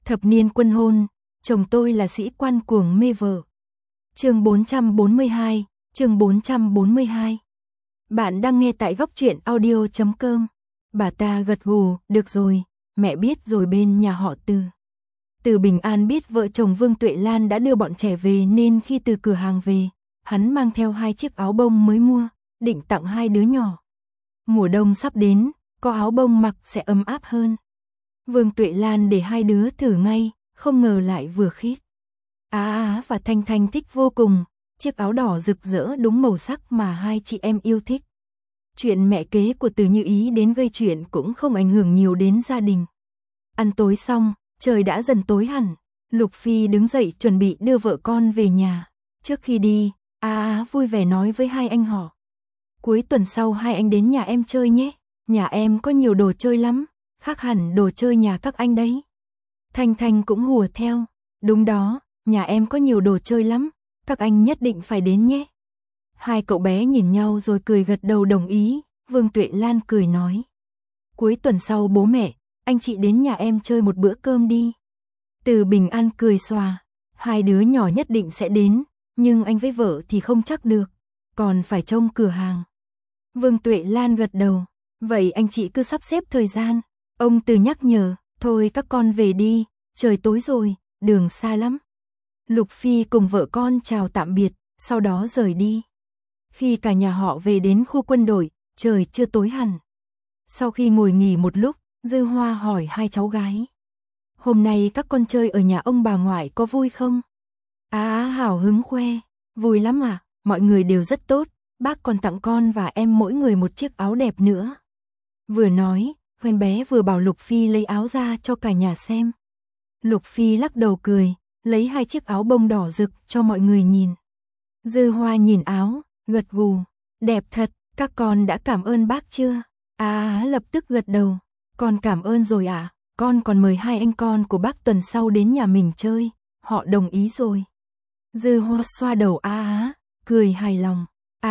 Thập niên quân hôn, chồng tôi là sĩ quan cuồng mê vợ. Chương 442, chương 442. Bạn đang nghe tại góc truyện audio.com. Bà ta gật gù, được rồi, mẹ biết rồi. Bên nhà họ Từ. Từ Bình An biết vợ chồng Vương Tuệ Lan đã đưa bọn trẻ về nên khi từ cửa hàng về, hắn mang theo 2 chiếc áo bông mới mua, định tặng 2 đứa nhỏ. Mùa đông sắp đến, có áo bông mặc sẽ ấm áp hơn. Vương Tuệ Lan để 2 đứa thử ngay, không ngờ lại vừa khít. Á và Thanh Thanh thích vô cùng, chiếc áo đỏ rực rỡ đúng màu sắc mà 2 chị em yêu thích. Chuyện mẹ kế của Từ Như Ý đến gây chuyện cũng không ảnh hưởng nhiều đến gia đình. Ăn tối xong, trời đã dần tối hẳn, Lục Phi đứng dậy chuẩn bị đưa vợ con về nhà. Trước khi đi, vui vẻ nói với 2 anh họ. Cuối tuần sau 2 anh đến nhà em chơi nhé, nhà em có nhiều đồ chơi lắm, khác hẳn đồ chơi nhà các anh đấy. Thanh Thanh cũng hùa theo, đúng đó, nhà em có nhiều đồ chơi lắm, các anh nhất định phải đến nhé. 2 cậu bé nhìn nhau rồi cười gật đầu đồng ý. Vương Tuệ Lan cười nói, cuối tuần sau bố mẹ, anh chị đến nhà em chơi một bữa cơm đi. Từ Bình An cười xòa, 2 đứa nhỏ nhất định sẽ đến, nhưng anh với vợ thì không chắc được, còn phải trông cửa hàng. Vương Tuệ Lan gật đầu, vậy anh chị cứ sắp xếp thời gian. Ông Từ nhắc nhở, thôi các con về đi, trời tối rồi, đường xa lắm. Lục Phi cùng vợ con chào tạm biệt, sau đó rời đi. Khi cả nhà họ về đến khu quân đội, trời chưa tối hẳn. Sau khi ngồi nghỉ một lúc, Dư Hoa hỏi 2 cháu gái. Hôm nay các con chơi ở nhà ông bà ngoại có vui không? Hào hứng khoe, vui lắm à, mọi người đều rất tốt, bác còn tặng con và em mỗi người một chiếc áo đẹp nữa. Vừa nói, con bé vừa bảo Lục Phi lấy áo ra cho cả nhà xem. Lục Phi lắc đầu cười, lấy 2 chiếc áo bông đỏ rực cho mọi người nhìn. Dư Hoa nhìn áo, gật gù, đẹp thật, các con đã cảm ơn bác chưa? Lập tức gật đầu, con cảm ơn rồi ạ, con còn mời 2 anh con của bác tuần sau đến nhà mình chơi, họ đồng ý rồi. Dư Hoa xoa đầu cười hài lòng,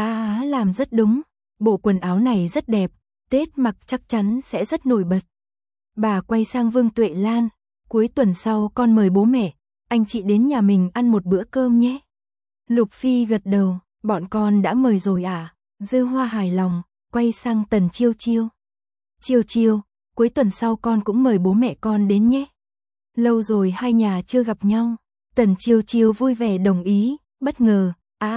làm rất đúng, bộ quần áo này rất đẹp, Tết mặc chắc chắn sẽ rất nổi bật. Bà quay sang Vương Tuệ Lan, cuối tuần sau con mời bố mẹ, anh chị đến nhà mình ăn một bữa cơm nhé. Lục Phi gật đầu, bọn con đã mời rồi à? Dư Hoa hài lòng, quay sang Tần Chiêu Chiêu. Chiêu Chiêu, cuối tuần sau con cũng mời bố mẹ con đến nhé. Lâu rồi 2 nhà chưa gặp nhau. Tần Chiêu Chiêu vui vẻ đồng ý, bất ngờ,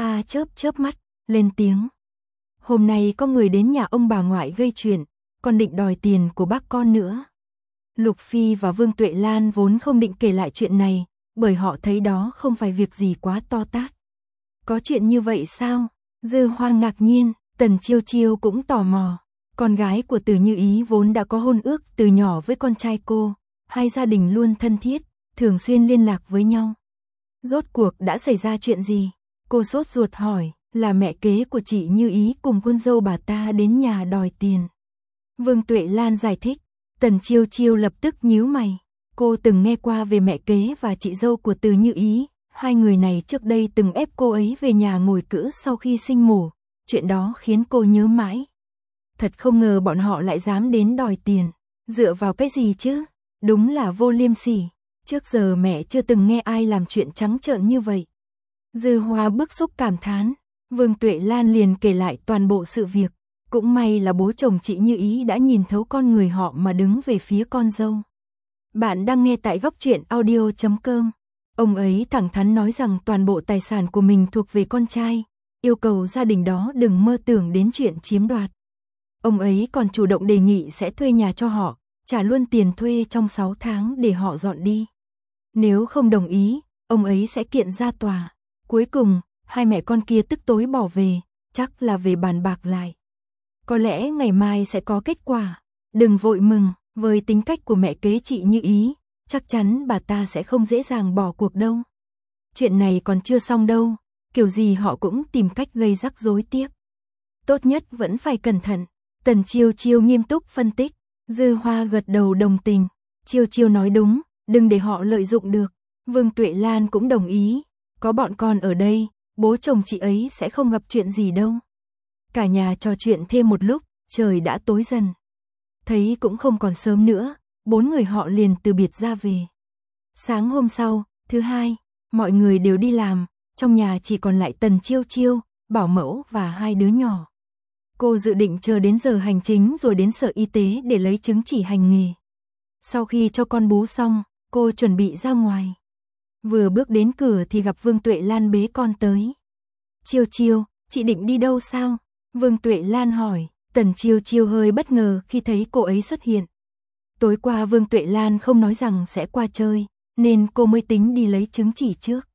chớp mắt, lên tiếng. Hôm nay có người đến nhà ông bà ngoại gây chuyện, còn định đòi tiền của bác con nữa. Lục Phi và Vương Tuệ Lan vốn không định kể lại chuyện này, bởi họ thấy đó không phải việc gì quá to tát. Có chuyện như vậy sao? Dư Hoa ngạc nhiên, Tần Chiêu Chiêu cũng tò mò. Con gái của Từ Như Ý vốn đã có hôn ước từ nhỏ với con trai cô, 2 gia đình luôn thân thiết, thường xuyên liên lạc với nhau. Rốt cuộc đã xảy ra chuyện gì? Cô sốt ruột hỏi, là mẹ kế của chị Như Ý cùng con dâu bà ta đến nhà đòi tiền. Vương Tuệ Lan giải thích, Tần Chiêu Chiêu lập tức nhíu mày. Cô từng nghe qua về mẹ kế và chị dâu của Từ Như Ý, 2 người này trước đây từng ép cô ấy về nhà ngồi cữ sau khi sinh mổ, chuyện đó khiến cô nhớ mãi. Thật không ngờ bọn họ lại dám đến đòi tiền, dựa vào cái gì chứ? Đúng là vô liêm sỉ, trước giờ mẹ chưa từng nghe ai làm chuyện trắng trợn như vậy. Dư Hoa bức xúc cảm thán, Vương Tuệ Lan liền kể lại toàn bộ sự việc, cũng may là bố chồng chị Như Ý đã nhìn thấu con người họ mà đứng về phía con dâu. Bạn đang nghe tại góc truyện audio.com. Ông ấy thẳng thắn nói rằng toàn bộ tài sản của mình thuộc về con trai, yêu cầu gia đình đó đừng mơ tưởng đến chuyện chiếm đoạt. Ông ấy còn chủ động đề nghị sẽ thuê nhà cho họ, trả luôn tiền thuê trong 6 tháng để họ dọn đi. Nếu không đồng ý, ông ấy sẽ kiện ra tòa. Cuối cùng, 2 mẹ con kia tức tối bỏ về, chắc là về bàn bạc lại. Có lẽ ngày mai sẽ có kết quả. Đừng vội mừng, với tính cách của mẹ kế chị Như Ý, chắc chắn bà ta sẽ không dễ dàng bỏ cuộc đâu. Chuyện này còn chưa xong đâu, kiểu gì họ cũng tìm cách gây rắc rối tiếp. Tốt nhất vẫn phải cẩn thận. Tần Chiêu Chiêu nghiêm túc phân tích. Dư Hoa gật đầu đồng tình. Chiêu Chiêu nói đúng, đừng để họ lợi dụng được. Vương Tuệ Lan cũng đồng ý. Có bọn con ở đây, bố chồng chị ấy sẽ không gặp chuyện gì đâu. Cả nhà trò chuyện thêm một lúc, trời đã tối dần. Thấy cũng không còn sớm nữa, 4 người họ liền từ biệt ra về. Sáng hôm sau, thứ hai, mọi người đều đi làm, trong nhà chỉ còn lại Tần Chiêu Chiêu, bảo mẫu và hai đứa nhỏ. Cô dự định chờ đến giờ hành chính rồi đến sở y tế để lấy chứng chỉ hành nghề. Sau khi cho con bú xong, cô chuẩn bị ra ngoài. Vừa bước đến cửa thì gặp Vương Tuệ Lan bế con tới. Chiêu Chiêu, chị định đi đâu sao? Vương Tuệ Lan hỏi. Tần Chiêu Chiêu hơi bất ngờ khi thấy cô ấy xuất hiện. Tối qua Vương Tuệ Lan không nói rằng sẽ qua chơi, nên cô mới tính đi lấy chứng chỉ trước.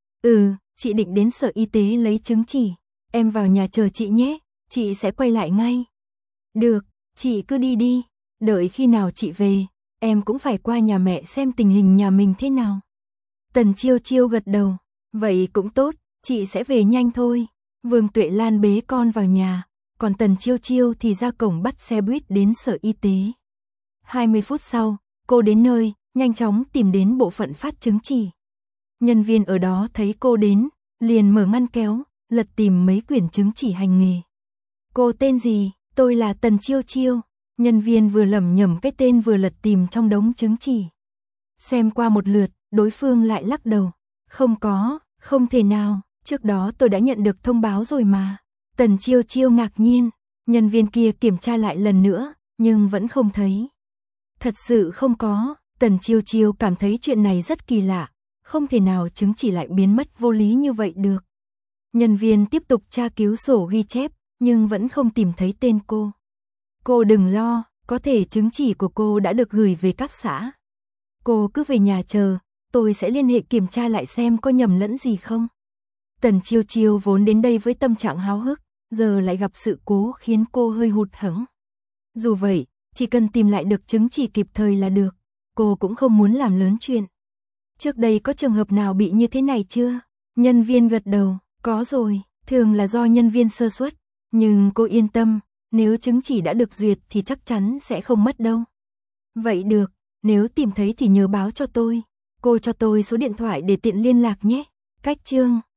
Chị định đến sở y tế lấy chứng chỉ. Em vào nhà chờ chị nhé, chị sẽ quay lại ngay. Được, chị cứ đi đi, đợi khi nào chị về, em cũng phải qua nhà mẹ xem tình hình nhà mình thế nào. Tần Chiêu Chiêu gật đầu, vậy cũng tốt, chị sẽ về nhanh thôi. Vương Tuệ Lan bế con vào nhà, còn Tần Chiêu Chiêu thì ra cổng bắt xe buýt đến sở y tế. 20 phút sau, cô đến nơi, nhanh chóng tìm đến bộ phận phát chứng chỉ. Nhân viên ở đó thấy cô đến, liền mở ngăn kéo, lật tìm mấy quyển chứng chỉ hành nghề. Cô tên gì? Tôi là Tần Chiêu Chiêu. Nhân viên vừa lẩm nhẩm cái tên vừa lật tìm trong đống chứng chỉ. Xem qua một lượt, đối phương lại lắc đầu. Không có, không thể nào, trước đó tôi đã nhận được thông báo rồi mà. Tần Chiêu Chiêu ngạc nhiên, nhân viên kia kiểm tra lại lần nữa, nhưng vẫn không thấy. Thật sự không có, Tần Chiêu Chiêu cảm thấy chuyện này rất kỳ lạ, không thể nào chứng chỉ lại biến mất vô lý như vậy được. Nhân viên tiếp tục tra cứu sổ ghi chép, nhưng vẫn không tìm thấy tên cô. Cô đừng lo, có thể chứng chỉ của cô đã được gửi về các xã. Cô cứ về nhà chờ, tôi sẽ liên hệ kiểm tra lại xem có nhầm lẫn gì không. Tần Chiêu Chiêu vốn đến đây với tâm trạng háo hức, giờ lại gặp sự cố khiến cô hơi hụt hẫng. Dù vậy, chỉ cần tìm lại được chứng chỉ kịp thời là được, cô cũng không muốn làm lớn chuyện. Trước đây có trường hợp nào bị như thế này chưa? Nhân viên gật đầu, có rồi, thường là do nhân viên sơ suất, nhưng cô yên tâm, nếu chứng chỉ đã được duyệt thì chắc chắn sẽ không mất đâu. Vậy được, nếu tìm thấy thì nhớ báo cho tôi, cô cho tôi số điện thoại để tiện liên lạc nhé. Cách chương